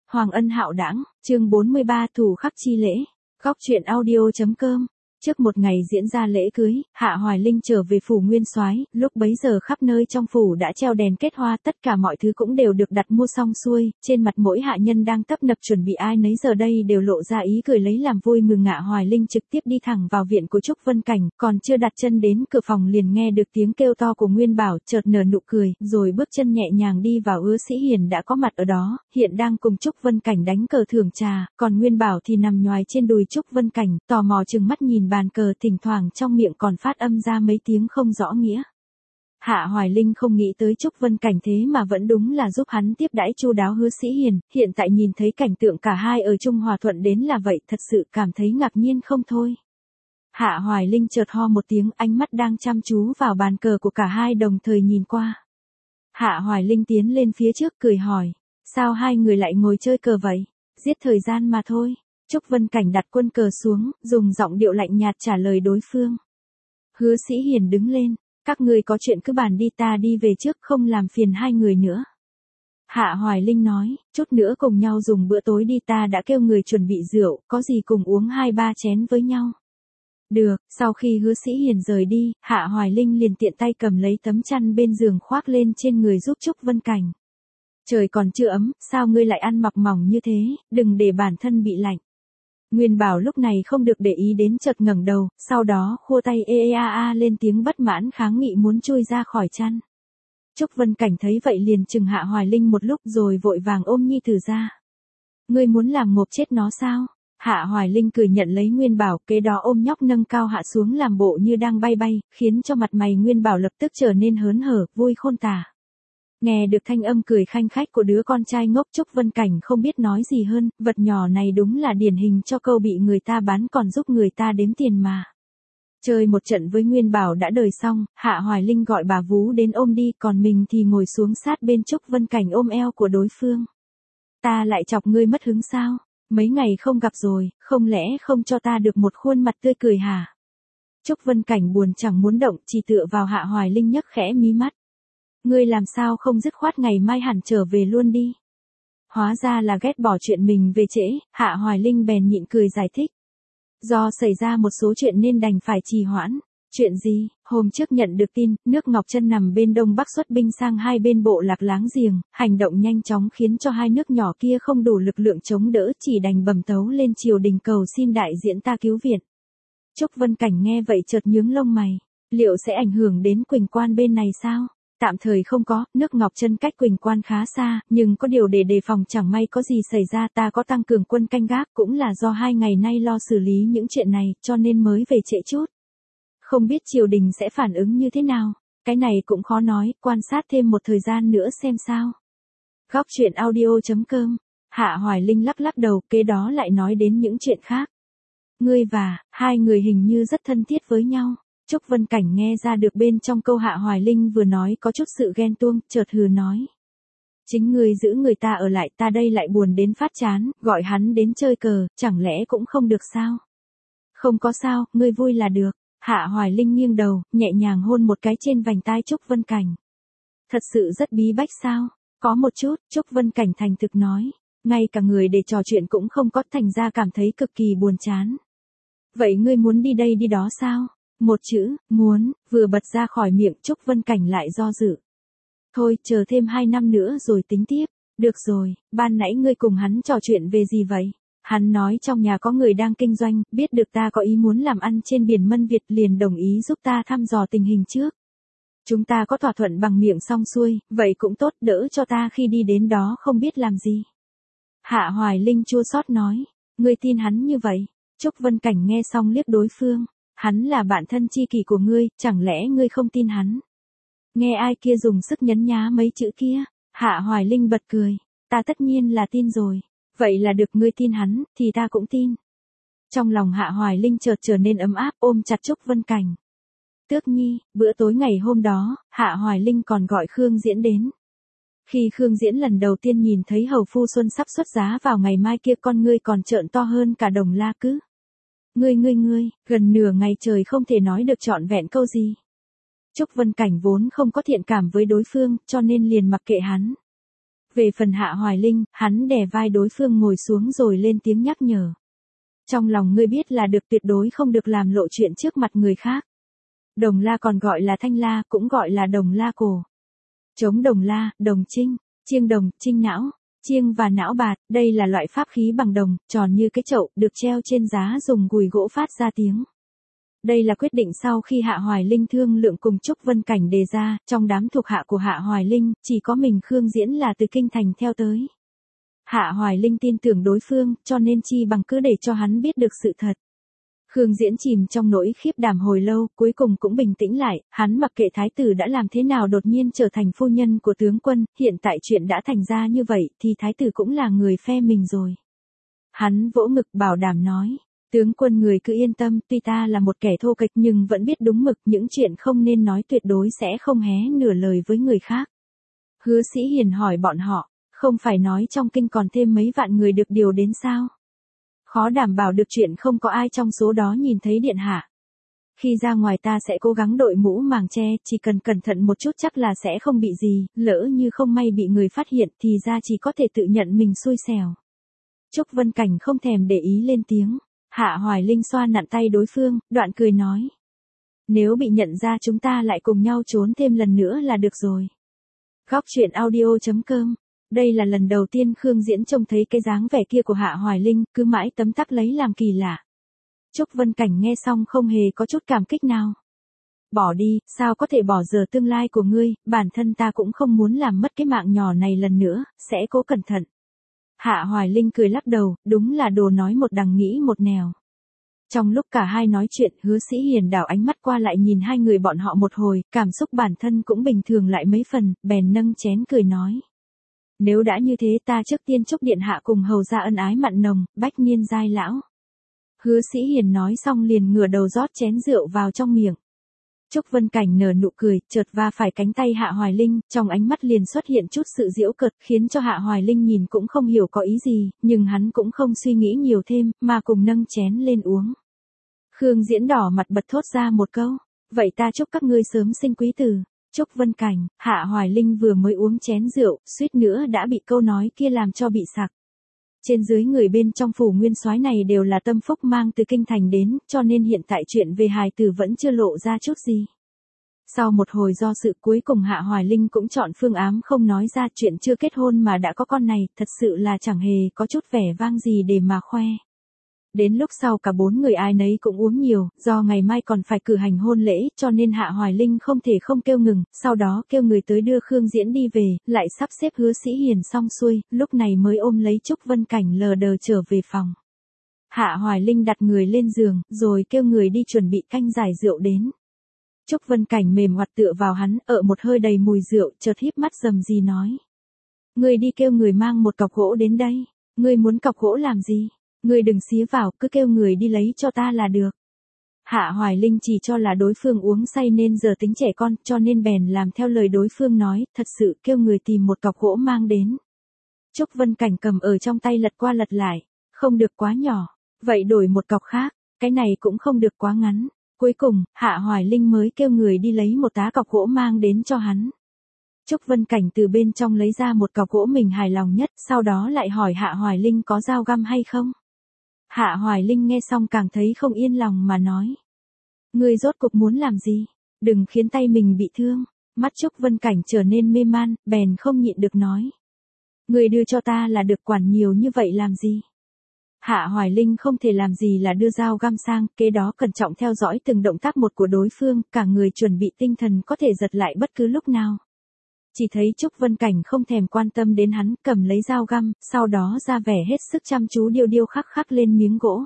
Hoàng Ân Hạo Đãng, chương 43 Thủ khắc chi lễ. Góc truyện audio.com. Trước một ngày diễn ra lễ cưới, Hạ Hoài Linh trở về phủ Nguyên Soái, lúc bấy giờ khắp nơi trong phủ đã treo đèn kết hoa, tất cả mọi thứ cũng đều được đặt mua xong xuôi, trên mặt mỗi hạ nhân đang tấp nập chuẩn bị ai nấy giờ đây đều lộ ra ý cười lấy làm vui mừng. Hạ Hoài Linh trực tiếp đi thẳng vào viện của Trúc Vân Cảnh, còn chưa đặt chân đến cửa phòng liền nghe được tiếng kêu to của Nguyên Bảo, chợt nở nụ cười, rồi bước chân nhẹ nhàng đi vào. Hứa Sĩ Hiền đã có mặt ở đó, hiện đang cùng Trúc Vân Cảnh đánh cờ thưởng trà, còn Nguyên Bảo thì nằm nhoài trên đùi Trúc Vân Cảnh, tò mò trừng mắt nhìn bàn cờ, thỉnh thoảng trong miệng còn phát âm ra mấy tiếng không rõ nghĩa. Hạ Hoài Linh không nghĩ tới Trúc Vân Cảnh thế mà vẫn đúng là giúp hắn tiếp đãi chu đáo Hứa Sĩ Hiền, hiện tại nhìn thấy cảnh tượng cả hai ở chung hòa thuận đến là vậy, thật sự cảm thấy ngạc nhiên không thôi. Hạ Hoài Linh chợt ho một tiếng, ánh mắt đang chăm chú vào bàn cờ của cả hai đồng thời nhìn qua. Hạ Hoài Linh tiến lên phía trước cười hỏi, sao hai người lại ngồi chơi cờ vậy? Giết thời gian mà thôi. Trúc Vân Cảnh đặt quân cờ xuống, dùng giọng điệu lạnh nhạt trả lời đối phương. Hứa Sĩ Hiền đứng lên, các ngươi có chuyện cứ bàn đi, ta đi về trước không làm phiền hai người nữa. Hạ Hoài Linh nói, chút nữa cùng nhau dùng bữa tối đi, ta đã kêu người chuẩn bị rượu, có gì cùng uống 2-3 chén với nhau. Được, sau khi Hứa Sĩ Hiền rời đi, Hạ Hoài Linh liền tiện tay cầm lấy tấm chăn bên giường khoác lên trên người giúp Trúc Vân Cảnh. Trời còn chưa ấm, sao ngươi lại ăn mặc mỏng như thế, đừng để bản thân bị lạnh. Nguyên Bảo lúc này không được để ý đến, chợt ngẩng đầu, sau đó khua tay lên tiếng bất mãn kháng nghị muốn chui ra khỏi chăn. Trúc Vân Cảnh thấy vậy liền chừng Hạ Hoài Linh một lúc rồi vội vàng ôm nhi tử ra. Ngươi muốn làm ngộp chết nó sao? Hạ Hoài Linh cười nhận lấy Nguyên Bảo, kế đó ôm nhóc nâng cao hạ xuống làm bộ như đang bay bay, khiến cho mặt mày Nguyên Bảo lập tức trở nên hớn hở, vui khôn tả. Nghe được thanh âm cười khanh khách của đứa con trai ngốc, Trúc Vân Cảnh không biết nói gì hơn, vật nhỏ này đúng là điển hình cho câu bị người ta bán còn giúp người ta đếm tiền mà. Chơi một trận với Nguyên Bảo đã đời xong, Hạ Hoài Linh gọi bà vú đến ôm đi, còn mình thì ngồi xuống sát bên Trúc Vân Cảnh ôm eo của đối phương. Ta lại chọc ngươi mất hứng sao? Mấy ngày không gặp rồi, không lẽ không cho ta được một khuôn mặt tươi cười hả? Trúc Vân Cảnh buồn chẳng muốn động, chỉ tựa vào Hạ Hoài Linh nhấc khẽ mí mắt. Ngươi làm sao không dứt khoát ngày mai hẳn trở về luôn đi. Hóa ra là ghét bỏ chuyện mình về trễ, Hạ Hoài Linh bèn nhịn cười giải thích. Do xảy ra một số chuyện nên đành phải trì hoãn. Chuyện gì? Hôm trước nhận được tin, nước Ngọc Chân nằm bên Đông Bắc xuất binh sang hai bên bộ lạc láng giềng, hành động nhanh chóng khiến cho hai nước nhỏ kia không đủ lực lượng chống đỡ, chỉ đành bẩm tấu lên triều đình cầu xin đại diện ta cứu viện. Trúc Vân Cảnh nghe vậy chợt nhướng lông mày, liệu sẽ ảnh hưởng đến Quỳnh Quan bên này sao? Tạm thời không có, nước Ngọc Chân cách Quỳnh Quan khá xa, nhưng có điều để đề phòng chẳng may có gì xảy ra, ta có tăng cường quân canh gác, cũng là do 2 ngày nay lo xử lý những chuyện này, cho nên mới về trễ chút. Không biết triều đình sẽ phản ứng như thế nào, cái này cũng khó nói, quan sát thêm một thời gian nữa xem sao. Góc truyện audio.com. Hạ Hoài Linh lắc lắc đầu, kế đó lại nói đến những chuyện khác. Ngươi và hai người hình như rất thân thiết với nhau. Trúc Vân Cảnh nghe ra được bên trong câu Hạ Hoài Linh vừa nói có chút sự ghen tuông, chợt hừ nói. Chính ngươi giữ người ta ở lại, ta đây lại buồn đến phát chán, gọi hắn đến chơi cờ, chẳng lẽ cũng không được sao? Không có sao, ngươi vui là được. Hạ Hoài Linh nghiêng đầu, nhẹ nhàng hôn một cái trên vành tai Trúc Vân Cảnh. Thật sự rất bí bách sao? Có một chút, Trúc Vân Cảnh thành thực nói. Ngay cả người để trò chuyện cũng không có, thành ra cảm thấy cực kỳ buồn chán. Vậy ngươi muốn đi đây đi đó sao? Một chữ, muốn, vừa bật ra khỏi miệng, Trúc Vân Cảnh lại do dự. Thôi, chờ thêm 2 năm nữa rồi tính tiếp. Được rồi, ban nãy ngươi cùng hắn trò chuyện về gì vậy? Hắn nói trong nhà có người đang kinh doanh, biết được ta có ý muốn làm ăn trên biển Mân Việt liền đồng ý giúp ta thăm dò tình hình trước. Chúng ta có thỏa thuận bằng miệng xong xuôi, vậy cũng tốt, đỡ cho ta khi đi đến đó không biết làm gì. Hạ Hoài Linh chua xót nói, ngươi tin hắn như vậy? Trúc Vân Cảnh nghe xong liếc đối phương. Hắn là bạn thân chi kỷ của ngươi, chẳng lẽ ngươi không tin hắn? Nghe ai kia dùng sức nhấn nhá mấy chữ kia, Hạ Hoài Linh bật cười, ta tất nhiên là tin rồi, vậy là được, ngươi tin hắn, thì ta cũng tin. Trong lòng Hạ Hoài Linh chợt trở nên ấm áp, ôm chặt Trúc Vân Cảnh. Tước Nhi, bữa tối ngày hôm đó, Hạ Hoài Linh còn gọi Khương Diễn đến. Khi Khương Diễn lần đầu tiên nhìn thấy hầu phu Xuân sắp xuất giá vào ngày mai kia, con ngươi còn trợn to hơn cả đồng la cứ. Ngươi, gần nửa ngày trời không thể nói được trọn vẹn câu gì. Trúc Vân Cảnh vốn không có thiện cảm với đối phương, cho nên liền mặc kệ hắn. Về phần Hạ Hoài Linh, hắn đè vai đối phương ngồi xuống rồi lên tiếng nhắc nhở. Trong lòng ngươi biết là được, tuyệt đối không được làm lộ chuyện trước mặt người khác. Đồng la còn gọi là thanh la, cũng gọi là đồng la cổ. Chống đồng la, đồng trinh, chiêng đồng, trinh não, chiêng và não bạt, đây là loại pháp khí bằng đồng, tròn như cái chậu, được treo trên giá dùng gùi gỗ phát ra tiếng. Đây là quyết định sau khi Hạ Hoài Linh thương lượng cùng Trúc Vân Cảnh đề ra, trong đám thuộc hạ của Hạ Hoài Linh, chỉ có mình Khương Diễn là từ kinh thành theo tới. Hạ Hoài Linh tin tưởng đối phương, cho nên chi bằng cứ để cho hắn biết được sự thật. Khương Diễn chìm trong nỗi khiếp đảm hồi lâu, cuối cùng cũng bình tĩnh lại, hắn mặc kệ thái tử đã làm thế nào đột nhiên trở thành phu nhân của tướng quân, hiện tại chuyện đã thành ra như vậy, thì thái tử cũng là người phe mình rồi. Hắn vỗ ngực bảo đảm nói, tướng quân người cứ yên tâm, tuy ta là một kẻ thô kệch nhưng vẫn biết đúng mực, những chuyện không nên nói tuyệt đối sẽ không hé nửa lời với người khác. Hứa Sĩ Hiền hỏi bọn họ, không phải nói trong kinh còn thêm mấy vạn người được điều đến sao? Khó đảm bảo được chuyện không có ai trong số đó nhìn thấy điện hạ. Khi ra ngoài ta sẽ cố gắng đội mũ màng che, chỉ cần cẩn thận một chút chắc là sẽ không bị gì, lỡ như không may bị người phát hiện thì ra chỉ có thể tự nhận mình xui xẻo. Trúc Vân Cảnh không thèm để ý lên tiếng, Hạ Hoài Linh xoa nặn tay đối phương, đoạn cười nói. Nếu bị nhận ra chúng ta lại cùng nhau trốn thêm lần nữa là được rồi. Góc truyện audio.com. Đây là lần đầu tiên Khương Diễn trông thấy cái dáng vẻ kia của Hạ Hoài Linh, cứ mãi tấm tắc lấy làm kỳ lạ. Trúc Vân Cảnh nghe xong không hề có chút cảm kích nào. Bỏ đi, sao có thể bỏ giờ tương lai của ngươi, bản thân ta cũng không muốn làm mất cái mạng nhỏ này lần nữa, sẽ cố cẩn thận. Hạ Hoài Linh cười lắc đầu, đúng là đồ nói một đằng nghĩ một nẻo. Trong lúc cả hai nói chuyện, Hứa Sĩ Hiền đảo ánh mắt qua lại nhìn hai người bọn họ một hồi, cảm xúc bản thân cũng bình thường lại mấy phần, bèn nâng chén cười nói. Nếu đã như thế ta trước tiên chúc điện hạ cùng hầu ra ân ái mặn nồng, bách niên giai lão. Hứa Sĩ Hiền nói xong liền ngửa đầu rót chén rượu vào trong miệng. Trúc Vân Cảnh nở nụ cười, chợt va phải cánh tay Hạ Hoài Linh, trong ánh mắt liền xuất hiện chút sự giễu cợt, khiến cho Hạ Hoài Linh nhìn cũng không hiểu có ý gì, nhưng hắn cũng không suy nghĩ nhiều thêm, mà cùng nâng chén lên uống. Khương Diễn đỏ mặt bật thốt ra một câu, vậy ta chúc các ngươi sớm sinh quý tử. Trúc Vân Cảnh, Hạ Hoài Linh vừa mới uống chén rượu, suýt nữa đã bị câu nói kia làm cho bị sặc. Trên dưới người bên trong phủ nguyên soái này đều là tâm phúc mang từ kinh thành đến, cho nên hiện tại chuyện về hài tử vẫn chưa lộ ra chút gì. Sau một hồi do sự cuối cùng Hạ Hoài Linh cũng chọn phương ám không nói ra chuyện chưa kết hôn mà đã có con này, thật sự là chẳng hề có chút vẻ vang gì để mà khoe. Đến lúc sau cả bốn người ai nấy cũng uống nhiều, do ngày mai còn phải cử hành hôn lễ, cho nên Hạ Hoài Linh không thể không kêu ngừng, sau đó kêu người tới đưa Khương Diễn đi về, lại sắp xếp Hứa Sĩ Hiền xong xuôi, lúc này mới ôm lấy Trúc Vân Cảnh lờ đờ trở về phòng. Hạ Hoài Linh đặt người lên giường, rồi kêu người đi chuẩn bị canh giải rượu đến. Trúc Vân Cảnh mềm ngoặt tựa vào hắn, một hơi đầy mùi rượu, chợt híp mắt rầm rì nói. Ngươi đi kêu người mang một cọc gỗ đến đây, ngươi muốn cọc gỗ làm gì? Ngươi đừng xía vào, cứ kêu người đi lấy cho ta là được. Hạ Hoài Linh chỉ cho là đối phương uống say nên giờ tính trẻ con, cho nên bèn làm theo lời đối phương nói, thật sự kêu người tìm một cọc gỗ mang đến. Trúc Vân Cảnh cầm ở trong tay lật qua lật lại, không được quá nhỏ, vậy đổi một cọc khác, cái này cũng không được quá ngắn. Cuối cùng, Hạ Hoài Linh mới kêu người đi lấy một tá cọc gỗ mang đến cho hắn. Trúc Vân Cảnh từ bên trong lấy ra một cọc gỗ mình hài lòng nhất, sau đó lại hỏi Hạ Hoài Linh có dao găm hay không. Hạ Hoài Linh nghe xong càng thấy không yên lòng mà nói. Ngươi rốt cuộc muốn làm gì? Đừng khiến tay mình bị thương. Mắt Trúc Vân Cảnh trở nên mê man, bèn không nhịn được nói. Ngươi đưa cho ta là được, quản nhiều như vậy làm gì? Hạ Hoài Linh không thể làm gì là đưa dao găm sang, kế đó cẩn trọng theo dõi từng động tác một của đối phương, cả người chuẩn bị tinh thần có thể giật lại bất cứ lúc nào. Chỉ thấy Trúc Vân Cảnh không thèm quan tâm đến hắn, cầm lấy dao găm, sau đó ra vẻ hết sức chăm chú điêu khắc lên miếng gỗ.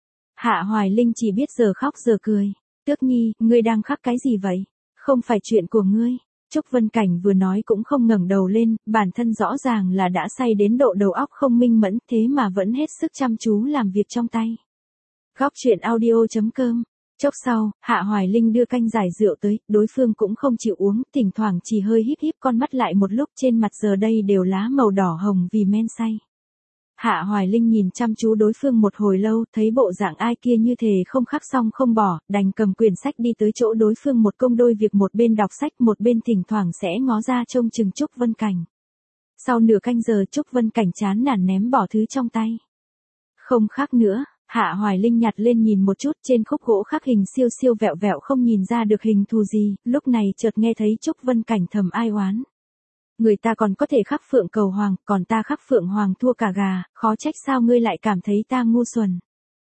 Hạ Hoài Linh chỉ biết giờ khóc giờ cười. Tước Nhi, ngươi đang khắc cái gì vậy? Không phải chuyện của ngươi. Trúc Vân Cảnh vừa nói cũng không ngẩng đầu lên, bản thân rõ ràng là đã say đến độ đầu óc không minh mẫn, thế mà vẫn hết sức chăm chú làm việc trong tay. Góc truyện audio.com. Chốc sau, Hạ Hoài Linh đưa canh giải rượu tới, đối phương cũng không chịu uống, thỉnh thoảng chỉ hơi híp con mắt lại một lúc, trên mặt giờ đây đều lá màu đỏ hồng vì men say. Hạ Hoài Linh nhìn chăm chú đối phương một hồi lâu, thấy bộ dạng ai kia như thể không khắc xong không bỏ, đành cầm quyển sách đi tới chỗ đối phương một công đôi việc, một bên đọc sách một bên thỉnh thoảng sẽ ngó ra trông chừng Trúc Vân Cảnh. Sau nửa canh giờ Trúc Vân Cảnh chán nản ném bỏ thứ trong tay. Không khác nữa, Hạ Hoài Linh nhặt lên nhìn một chút, trên khúc gỗ khắc hình siêu siêu vẹo vẹo không nhìn ra được hình thù gì, lúc này chợt nghe thấy Trúc Vân Cảnh thầm ai oán. Người ta còn có thể khắc phượng cầu hoàng, còn ta khắc phượng hoàng thua cả gà, khó trách sao ngươi lại cảm thấy ta ngu xuẩn.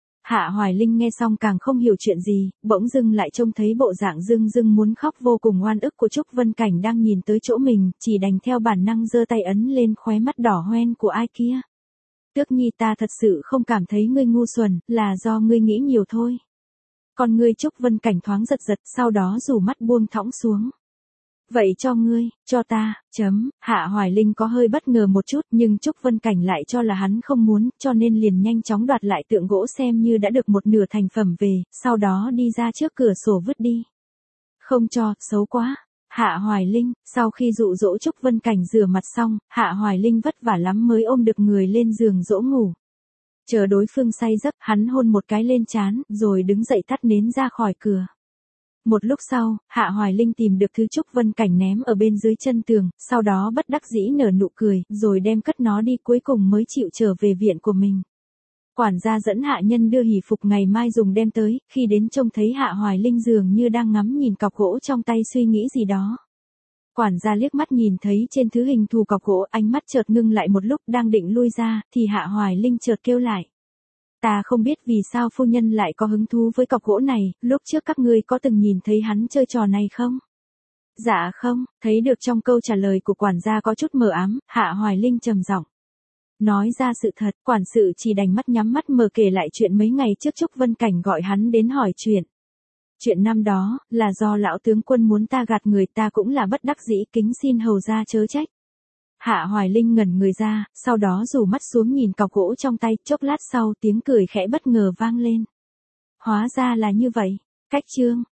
Hạ Hoài Linh nghe xong càng không hiểu chuyện gì, bỗng dưng lại trông thấy bộ dạng dưng dưng muốn khóc vô cùng oan ức của Trúc Vân Cảnh đang nhìn tới chỗ mình, chỉ đành theo bản năng giơ tay ấn lên khóe mắt đỏ hoen của ai kia. Tước Nhi, ta thật sự không cảm thấy ngươi ngu xuẩn, là do ngươi nghĩ nhiều thôi. Còn ngươi, Trúc Vân Cảnh thoáng giật giật, sau đó rủ mắt buông thõng xuống. Vậy cho ngươi, cho ta, Hạ Hoài Linh có hơi bất ngờ một chút, nhưng Trúc Vân Cảnh lại cho là hắn không muốn, cho nên liền nhanh chóng đoạt lại tượng gỗ xem như đã được một nửa thành phẩm về, sau đó đi ra trước cửa sổ vứt đi. Không cho, xấu quá. Hạ Hoài Linh, sau khi dụ dỗ Trúc Vân Cảnh rửa mặt xong, Hạ Hoài Linh vất vả lắm mới ôm được người lên giường dỗ ngủ. Chờ đối phương say giấc, hắn hôn một cái lên trán, rồi đứng dậy tắt nến ra khỏi cửa. Một lúc sau, Hạ Hoài Linh tìm được thứ Trúc Vân Cảnh ném ở bên dưới chân tường, sau đó bất đắc dĩ nở nụ cười, rồi đem cất nó đi, cuối cùng mới chịu trở về viện của mình. Quản gia dẫn hạ nhân đưa hỷ phục ngày mai dùng đem tới, khi đến trông thấy Hạ Hoài Linh dường như đang ngắm nhìn cọc gỗ trong tay suy nghĩ gì đó. Quản gia liếc mắt nhìn thấy trên thứ hình thù cọc gỗ, ánh mắt chợt ngưng lại một lúc, đang định lui ra, thì Hạ Hoài Linh chợt kêu lại. Ta không biết vì sao phu nhân lại có hứng thú với cọc gỗ này, lúc trước các ngươi có từng nhìn thấy hắn chơi trò này không? Dạ không, thấy được trong câu trả lời của quản gia có chút mờ ám, Hạ Hoài Linh trầm giọng. Nói ra sự thật, quản sự chỉ đành mắt nhắm mắt mờ kể lại chuyện mấy ngày trước Trúc Vân Cảnh gọi hắn đến hỏi chuyện. Chuyện năm đó, là do lão tướng quân muốn ta gạt người, ta cũng là bất đắc dĩ, kính xin hầu gia chớ trách. Hạ Hoài Linh ngẩn người ra, sau đó rủ mắt xuống nhìn cọc gỗ trong tay, chốc lát sau tiếng cười khẽ bất ngờ vang lên. Hóa ra là như vậy. Cách chương